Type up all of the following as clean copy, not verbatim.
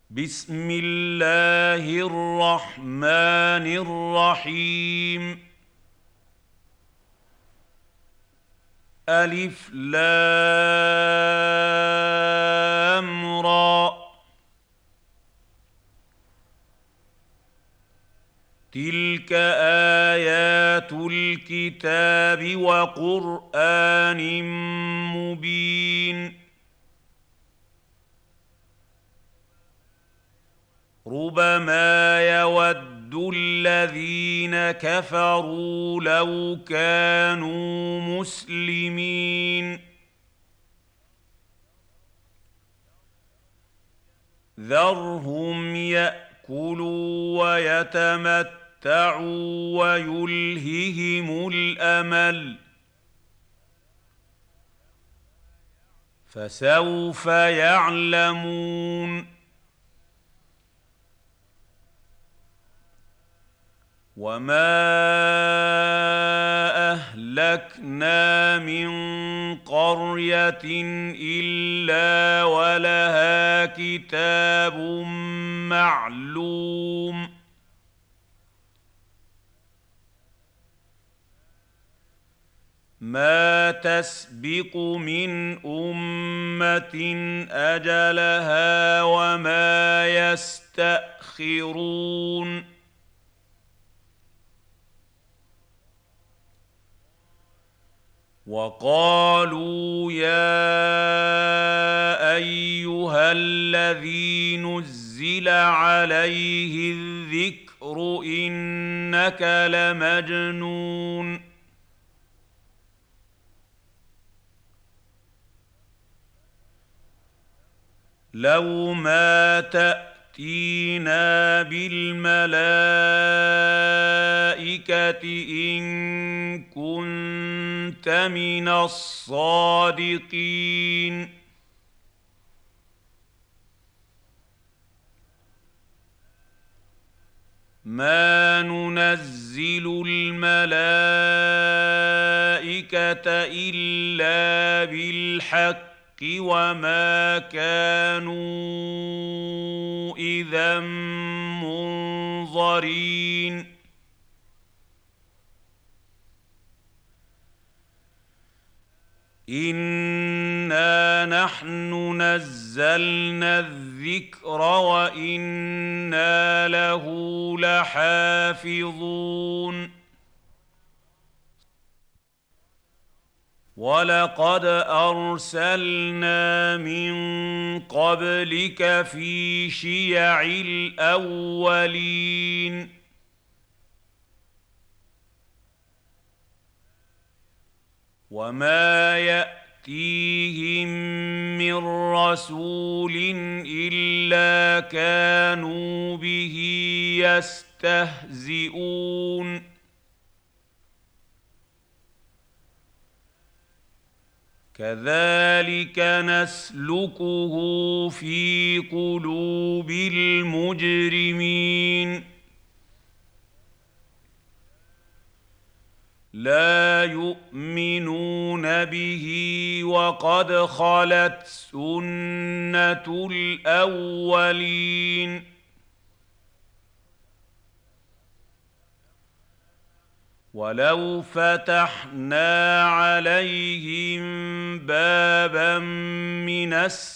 بسم الله الرحمن الرحيم. ألف لام را. تلك آيات الكتاب وقرآن مبين. ربما يود الذين كفروا لو كانوا مسلمين. ذرهم يأكلوا ويتمتعوا ويلههم الأمل، فسوف يعلمون. وما أهلكنا من قرية إلا ولها كتاب معلوم. ما تسبق من أمة أجلها وما يستأخرون. وقالوا يا أيها الذي نزل عليه الذكر إنك لمجنون. لو ما تأتينا بالملائكة إن كنت من الصادقين. ما ننزل الملائكة إلا بالحق وما كانوا إذا منظرين. إنا نحن نزلنا الذكر وإنا له لحافظون. ولقد أرسلنا من قبلك في شيع الأولين. وما يأتيهم من رسول إلا كانوا به يستهزئون. كذلك نسلكه في قلوب المجرمين. لا يؤمنون به وقد خلت سنة الأولين. ولو فتحنا عليهم بابا من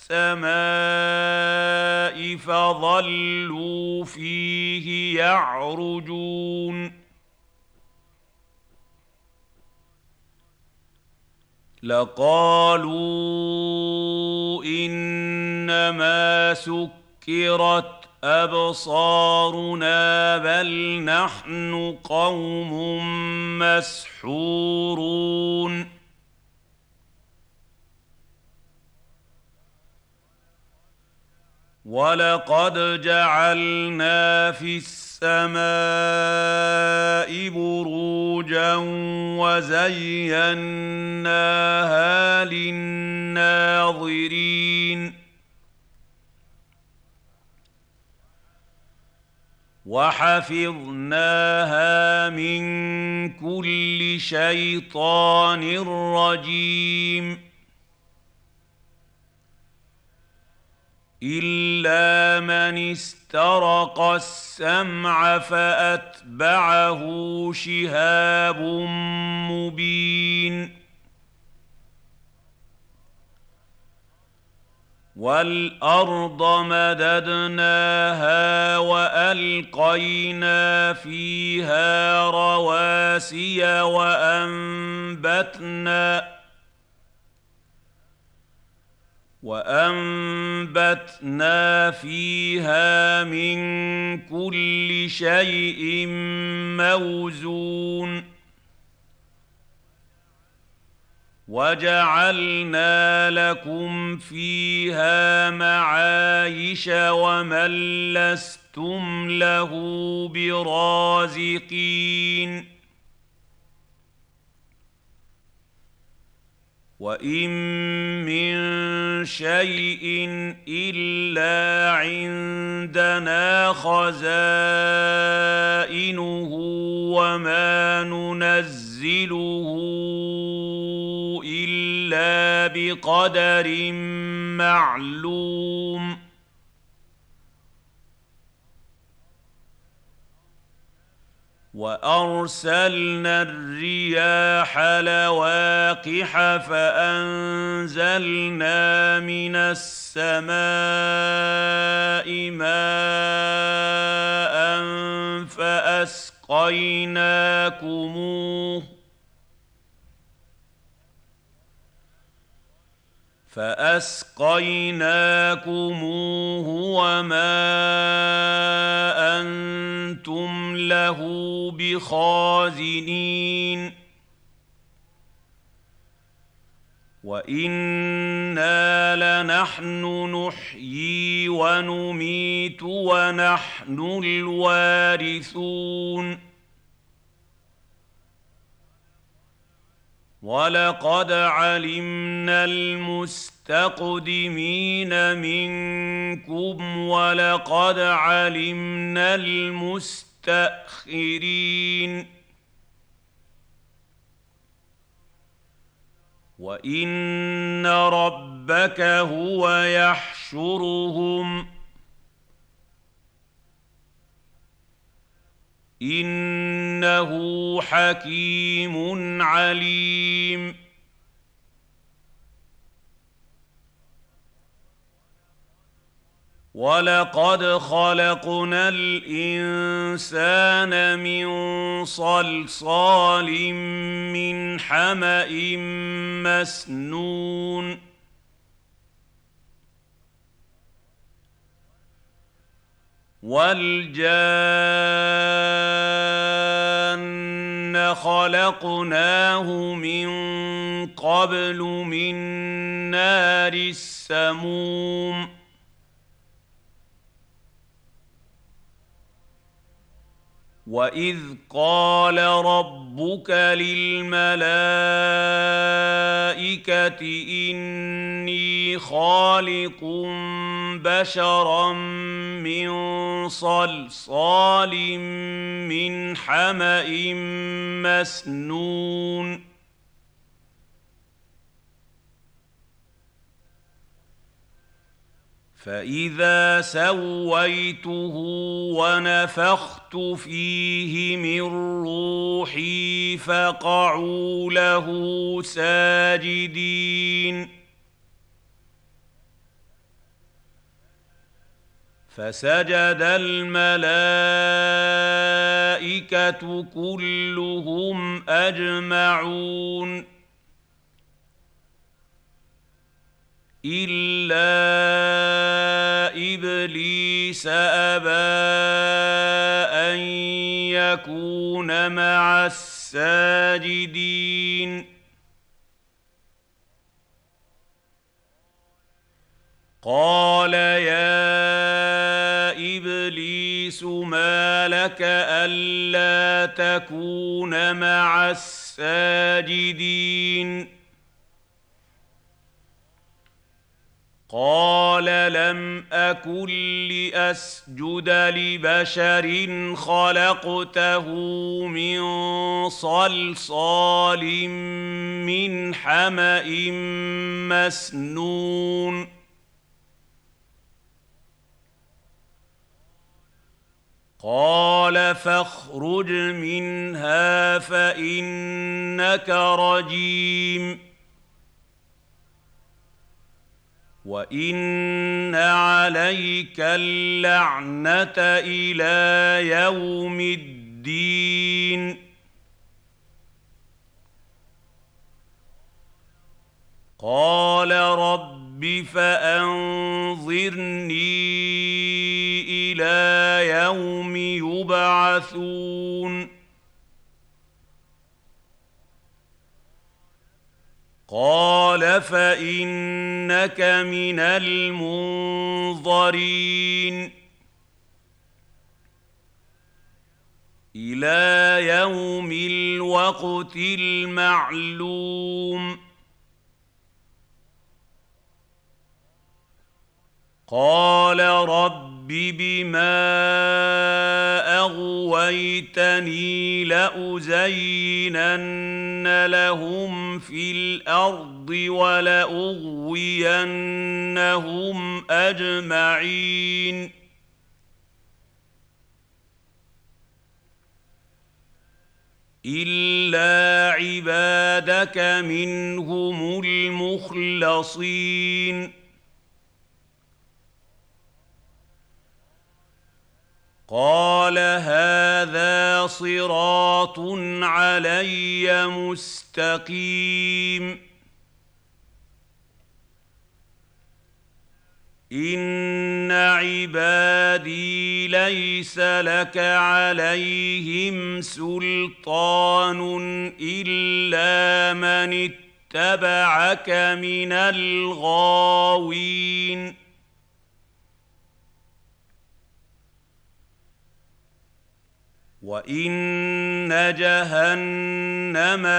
السماء فظلوا فيه يعرجون لقالوا إنما سكرت أبصارنا بل نحن قوم مسحورون. ولقد جعلنا في السماء بروجا وزيناها للناظرين. وحفظناها من كل شيطان رجيم. إلا من استرق السمع فأتبعه شهاب مبين والأرض مددناها وألقينا فيها رواسي وأنبتنا فيها من كل شيء موزون وجعلنا لكم فيها معايش ومن لستم له برازقين وإن من شيء إلا عندنا خزائنه وما ننزله إلا بقدر معلوم وأرسلنا الرياح لواقح فأنزلنا من السماء ماء فأسقيناكموه وما أنتم له بخازنين وإنا لنحن نحيي ونميت ونحن الوارثون ولقد علمنا المستقدمين منكم ولقد علمنا المستأخرين وإن ربك هو يحشرهم إنه حكيم عليم ولقد خلقنا الإنسان من صلصال من حمأ مسنون والجان خلقناه من قبل من نار السموم وإذ قال ربك للملائكة إني خالق بشرا من صلصال من حمأ مسنون فإذا سويته ونفخت فيه من روحي فقعوا له ساجدين فسجد الملائكة كلهم أجمعون إلا إبليس أبى أن يكون مع الساجدين قال يا إبليس ما لك ألا تكون مع الساجدين قال لم أكن لأسجد لبشر خلقته من صلصال من حمأ مسنون قال فاخرج منها فإنك رجيم وإن عليك اللعنة إلى يوم الدين قال رب فأنظرني إلى يوم يبعثون قال فإنك من المنظرين إلى يوم الوقت المعلوم قال رب بما أغويتني لأزينن لهم في الأرض ولأغوينهم أجمعين إلا عبادك منهم المخلصين قال هذا صراط علي مستقيم إن عبادي ليس لك عليهم سلطان إلا من اتبعك من الغاوين وإن جهنم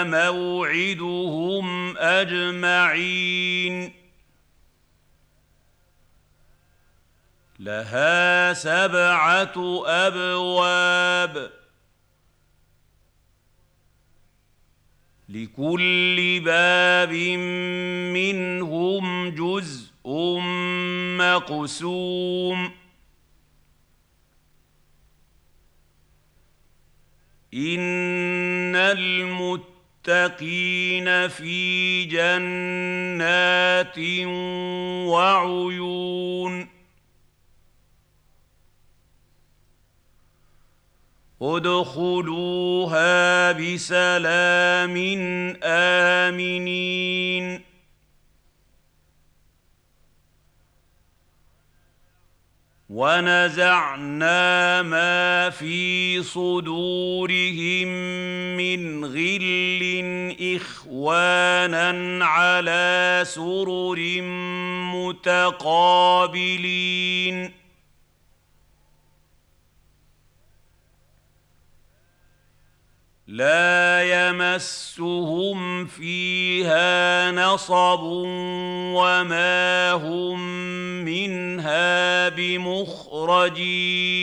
لموعدهم أجمعين لها 7 أبواب لكل باب منهم جزء مقسوم إن المتقين في جنات وعيون ادخلوها بسلام آمنين ونزعنا ما في صدورهم من غل إخوانا على سرر متقابلين لا يمسهم فيها نصب وما هم منها بمخرجين